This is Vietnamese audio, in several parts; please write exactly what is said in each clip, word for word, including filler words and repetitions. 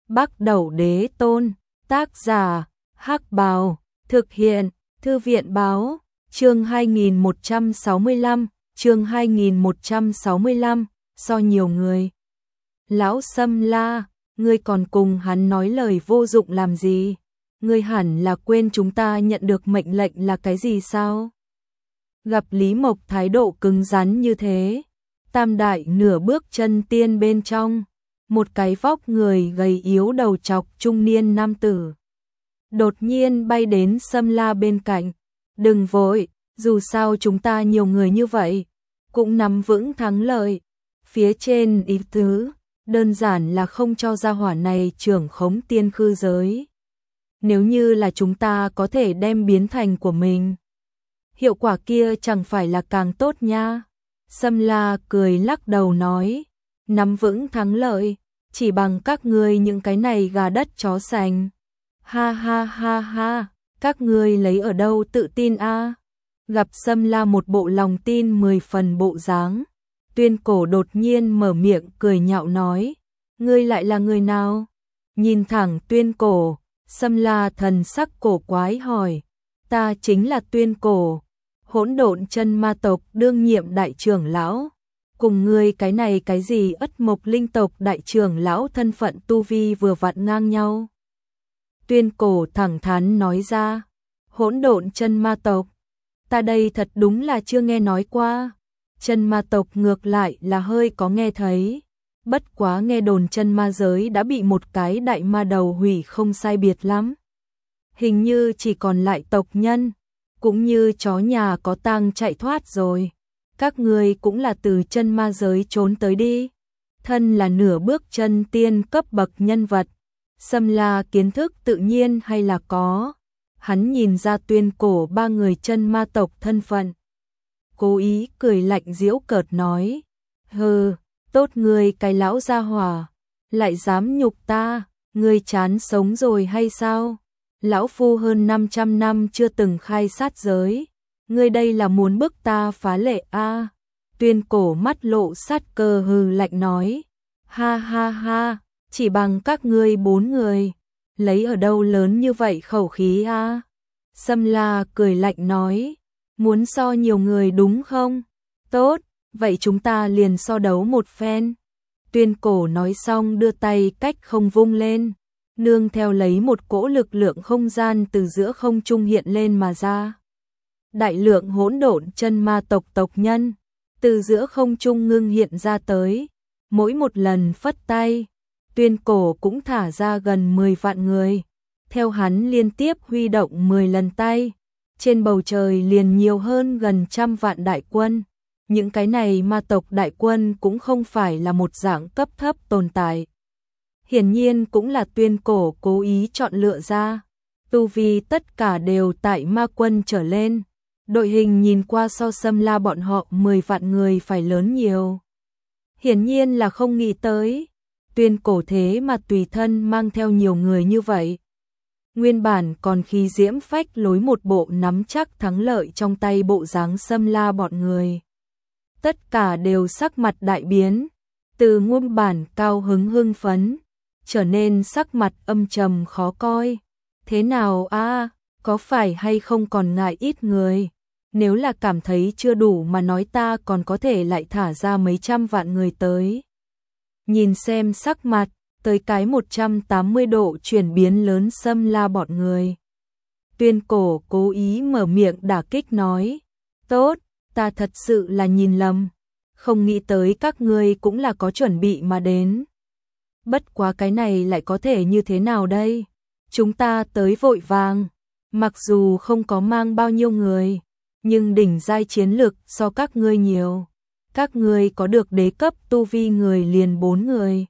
Bắc Đẩu Đế Tôn, tác giả, Hắc Bào, thực hiện, Thư viện Báo, chương hai nghìn một trăm sáu mươi lăm, chương hai nghìn một trăm sáu mươi lăm, so nhiều người. Lão Sâm La, ngươi còn cùng hắn nói lời vô dụng làm gì? Ngươi hẳn là quên chúng ta nhận được mệnh lệnh là cái gì sao? Gặp Lý Mộc thái độ cứng rắn như thế, tam đại nửa bước chân tiên bên trong, một cái vóc người gầy yếu đầu trọc trung niên nam tử đột nhiên bay đến Sâm La bên cạnh. Đừng vội, dù sao chúng ta nhiều người như vậy, cũng nắm vững thắng lợi. Phía trên ý tứ, đơn giản là không cho gia hỏa này trưởng khống tiên khư giới. Nếu như là chúng ta có thể đem biến thành của mình, hiệu quả kia chẳng phải là càng tốt nha. Sâm La cười lắc đầu nói, nắm vững thắng lợi, chỉ bằng các ngươi những cái này gà đất chó sành. Ha ha ha ha, các ngươi lấy ở đâu tự tin a? Gặp Sâm La một bộ lòng tin mười phần bộ dáng, Tuyên Cổ đột nhiên mở miệng cười nhạo nói, ngươi lại là người nào? Nhìn thẳng Tuyên Cổ, Sâm La thần sắc cổ quái hỏi, ta chính là Tuyên Cổ, Hỗn Độn Chân Ma tộc đương nhiệm đại trưởng lão, cùng ngươi cái này cái gì Ất Mộc Linh tộc đại trưởng lão thân phận tu vi vừa vặn ngang nhau. Tuyên Cổ thẳng thắn nói ra, Hỗn Độn Chân Ma tộc, ta đây thật đúng là chưa nghe nói qua. Chân ma tộc ngược lại là hơi có nghe thấy, bất quá nghe đồn chân ma giới đã bị một cái đại ma đầu hủy không sai biệt lắm. Hình như chỉ còn lại tộc nhân, cũng như chó nhà có tang chạy thoát rồi. Các ngươi cũng là từ chân ma giới trốn tới đi. Thân là nửa bước chân tiên cấp bậc nhân vật, Sâm La kiến thức tự nhiên hay là có. Hắn nhìn ra Tuyên Cổ ba người chân ma tộc thân phận, cố ý cười lạnh giễu cợt nói, hừ, tốt ngươi cái lão gia hỏa, lại dám nhục ta, ngươi chán sống rồi hay sao? Lão phu hơn năm trăm năm chưa từng khai sát giới, ngươi đây là muốn bức ta phá lệ a? À? Tuyên Cổ mắt lộ sát cơ hừ lạnh nói, ha ha ha, chỉ bằng các ngươi bốn người, lấy ở đâu lớn như vậy khẩu khí a? À? Sâm La cười lạnh nói, muốn so nhiều người đúng không? Tốt, vậy chúng ta liền so đấu một phen. Tuyên Cổ nói xong đưa tay cách không vung lên, nương theo lấy một cỗ lực lượng không gian từ giữa không trung hiện lên mà ra. Đại lượng hỗn độn chân ma tộc tộc nhân, từ giữa không trung ngưng hiện ra tới, mỗi một lần phất tay, Tuyên Cổ cũng thả ra gần mười vạn người, theo hắn liên tiếp huy động mười lần tay. Trên bầu trời liền nhiều hơn gần trăm vạn đại quân. Những cái này ma tộc đại quân cũng không phải là một dạng cấp thấp tồn tại. Hiển nhiên cũng là Tuyên Cổ cố ý chọn lựa ra. Tu vi tất cả đều tại ma quân trở lên. Đội hình nhìn qua so Sâm La bọn họ mười vạn người phải lớn nhiều. Hiển nhiên là không nghĩ tới. Tuyên Cổ thế mà tùy thân mang theo nhiều người như vậy. Nguyên bản còn khi diễm phách lối một bộ nắm chắc thắng lợi trong tay bộ dáng Sâm La bọn người. Tất cả đều sắc mặt đại biến, từ nguyên bản cao hứng hưng phấn, trở nên sắc mặt âm trầm khó coi. Thế nào a? À, có phải hay không còn ngại ít người? Nếu là cảm thấy chưa đủ mà nói ta còn có thể lại thả ra mấy trăm vạn người tới. Nhìn xem sắc mặt, tới cái một trăm tám mươi độ chuyển biến lớn Sâm La bọn người. Tuyên Cổ cố ý mở miệng đả kích nói, tốt, ta thật sự là nhìn lầm, không nghĩ tới các ngươi cũng là có chuẩn bị mà đến. Bất quá cái này lại có thể như thế nào đây? Chúng ta tới vội vàng, mặc dù không có mang bao nhiêu người, nhưng đỉnh giai chiến lực so các ngươi nhiều. Các ngươi có được đế cấp tu vi người liền bốn người.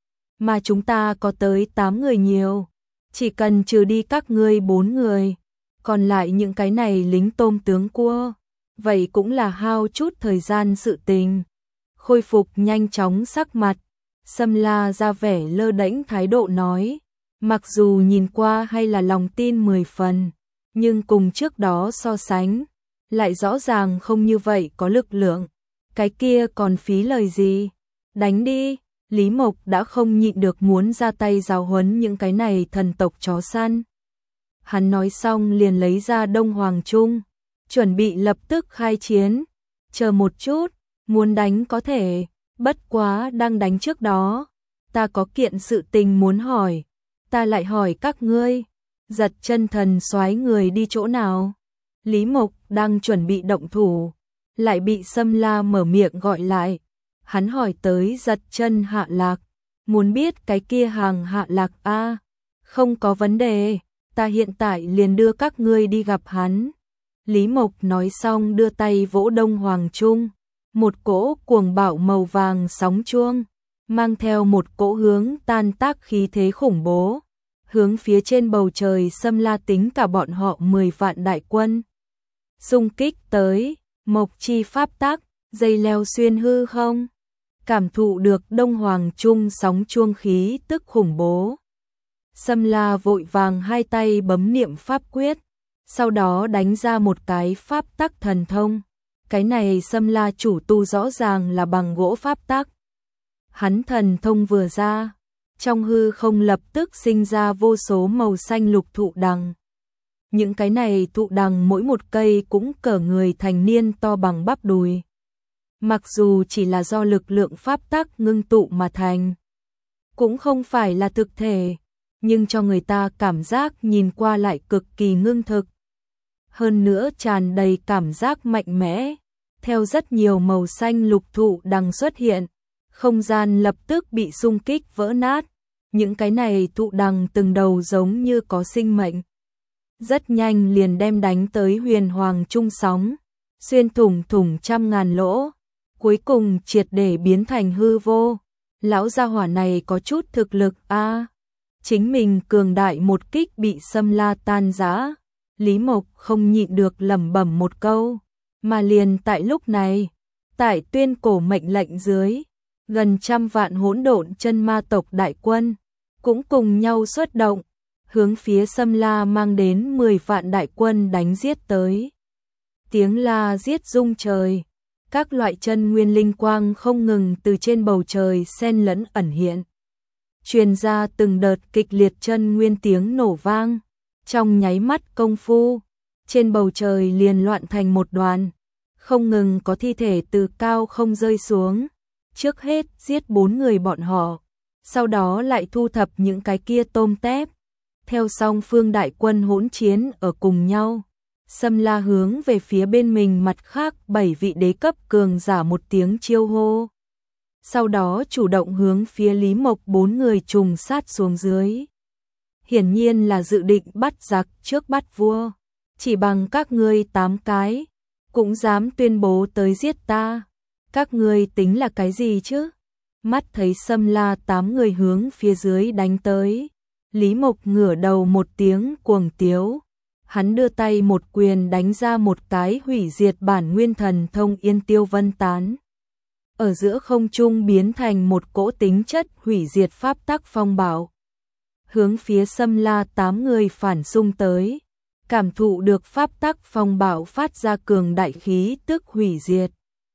Mà chúng ta có tới tám người nhiều, chỉ cần trừ đi các ngươi bốn người, còn lại những cái này lính tôm tướng cua, vậy cũng là hao chút thời gian sự tình. Khôi phục nhanh chóng sắc mặt, Sâm La ra vẻ lơ đễnh thái độ nói, mặc dù nhìn qua hay là lòng tin mười phần, nhưng cùng trước đó so sánh, lại rõ ràng không như vậy có lực lượng, cái kia còn phí lời gì, đánh đi. Lý Mộc đã không nhịn được muốn ra tay giáo huấn những cái này thần tộc chó săn. Hắn nói xong liền lấy ra Đông Hoàng Trung, chuẩn bị lập tức khai chiến. Chờ một chút, muốn đánh có thể, bất quá đang đánh trước đó. Ta có kiện sự tình muốn hỏi, ta lại hỏi các ngươi, Giật Chân Thần soái người đi chỗ nào? Lý Mộc đang chuẩn bị động thủ, lại bị Sâm La mở miệng gọi lại. Hắn hỏi tới Giật Chân Hạ Lạc, muốn biết cái kia hàng Hạ Lạc a? À, không có vấn đề, ta hiện tại liền đưa các ngươi đi gặp hắn. Lý Mộc nói xong đưa tay vỗ Đông Hoàng Trung, một cỗ cuồng bạo màu vàng sóng chuông, mang theo một cỗ hướng tan tác khí thế khủng bố, hướng phía trên bầu trời Sâm La tính cả bọn họ mười vạn đại quân. Xung kích tới, Mộc chi pháp tắc, dây leo xuyên hư không? Cảm thụ được Đông Hoàng Trung sóng chuông khí tức khủng bố. Sâm La vội vàng hai tay bấm niệm pháp quyết, sau đó đánh ra một cái pháp tắc thần thông. Cái này Sâm La chủ tu rõ ràng là bằng gỗ pháp tắc. Hắn thần thông vừa ra, trong hư không lập tức sinh ra vô số màu xanh lục thụ đằng. Những cái này thụ đằng mỗi một cây cũng cỡ người thành niên to bằng bắp đùi. Mặc dù chỉ là do lực lượng pháp tắc ngưng tụ mà thành, cũng không phải là thực thể, nhưng cho người ta cảm giác nhìn qua lại cực kỳ ngưng thực. Hơn nữa tràn đầy cảm giác mạnh mẽ. Theo rất nhiều màu xanh lục thụ đằng xuất hiện, không gian lập tức bị xung kích vỡ nát. Những cái này thụ đằng từng đầu giống như có sinh mệnh. Rất nhanh liền đem đánh tới Huyền Hoàng Trung sóng, xuyên thủng thủng trăm ngàn lỗ, cuối cùng triệt để biến thành hư vô. Lão gia hỏa này có chút thực lực a, à, chính mình cường đại một kích bị Sâm La tan rã. Lý Mộc không nhịn được lẩm bẩm một câu, mà liền tại lúc này, tại tuyên cổ mệnh lệnh dưới, gần trăm vạn hỗn độn chân ma tộc đại quân cũng cùng nhau xuất động, hướng phía Sâm La mang đến mười vạn đại quân đánh giết tới. Tiếng la giết rung trời, các loại chân nguyên linh quang không ngừng từ trên bầu trời xen lẫn ẩn hiện, truyền ra từng đợt kịch liệt chân nguyên tiếng nổ vang. Trong nháy mắt công phu, trên bầu trời liền loạn thành một đoàn, không ngừng có thi thể từ cao không rơi xuống. Trước hết giết bốn người bọn họ, sau đó lại thu thập những cái kia tôm tép. Theo song phương đại quân hỗn chiến ở cùng nhau, Sâm La hướng về phía bên mình mặt khác bảy vị đế cấp cường giả một tiếng chiêu hô. Sau đó chủ động hướng phía Lý Mộc bốn người trùng sát xuống dưới. Hiển nhiên là dự định bắt giặc trước bắt vua. Chỉ bằng các ngươi tám cái, cũng dám tuyên bố tới giết ta. Các ngươi tính là cái gì chứ? Mắt thấy Sâm La tám người hướng phía dưới đánh tới. Lý Mộc ngửa đầu một tiếng cuồng tiếu. Hắn đưa tay một quyền đánh ra một cái hủy diệt bản nguyên thần thông Yên Tiêu Vân Tán. Ở giữa không trung biến thành một cỗ tính chất hủy diệt pháp tắc phong bạo. Hướng phía Sâm La tám người phản xung tới, cảm thụ được pháp tắc phong bạo phát ra cường đại khí tức hủy diệt.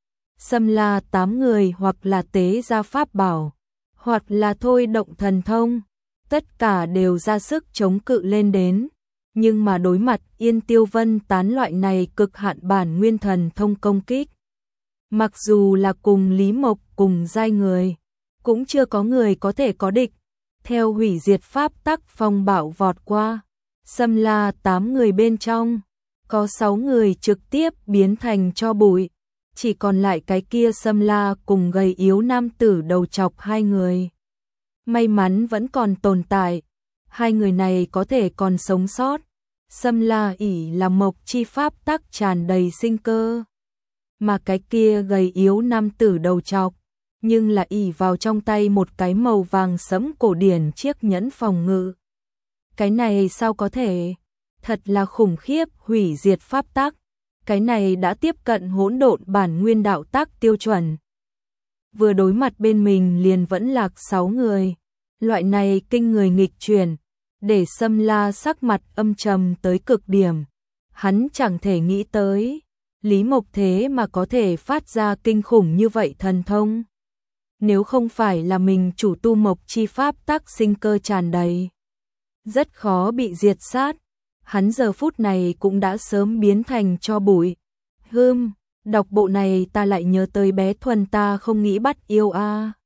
Sâm La tám người hoặc là tế ra pháp bảo, hoặc là thôi động thần thông, tất cả đều ra sức chống cự lên đến. Nhưng mà đối mặt Yên Tiêu Vân Tán loại này cực hạn bản nguyên thần thông công kích, mặc dù là cùng Lý Mộc cùng giai người, cũng chưa có người có thể có địch. Theo hủy diệt pháp tắc phong bạo vọt qua, Sâm La tám người bên trong, có sáu người trực tiếp biến thành tro bụi, chỉ còn lại cái kia Sâm La cùng gầy yếu nam tử đầu chọc hai người. May mắn vẫn còn tồn tại, hai người này có thể còn sống sót. Sâm La ỷ là mộc chi pháp tắc tràn đầy sinh cơ, mà cái kia gầy yếu nam tử đầu chọc, nhưng là ỷ vào trong tay một cái màu vàng sẫm cổ điển chiếc nhẫn phòng ngự. Cái này sao có thể? Thật là khủng khiếp, hủy diệt pháp tắc. Cái này đã tiếp cận hỗn độn bản nguyên đạo tắc tiêu chuẩn. Vừa đối mặt bên mình liền vẫn lạc sáu người. Loại này kinh người nghịch chuyển, để Sâm La sắc mặt âm trầm tới cực điểm. Hắn chẳng thể nghĩ tới, Lý Mộc thế mà có thể phát ra kinh khủng như vậy thần thông. nếu không phải là mình chủ tu mộc chi pháp tắc sinh cơ tràn đầy, rất khó bị diệt sát. Hắn giờ phút này cũng đã sớm biến thành tro bụi. Hừm, đọc bộ này ta lại nhớ tới bé Thuần ta không nghĩ bắt yêu a.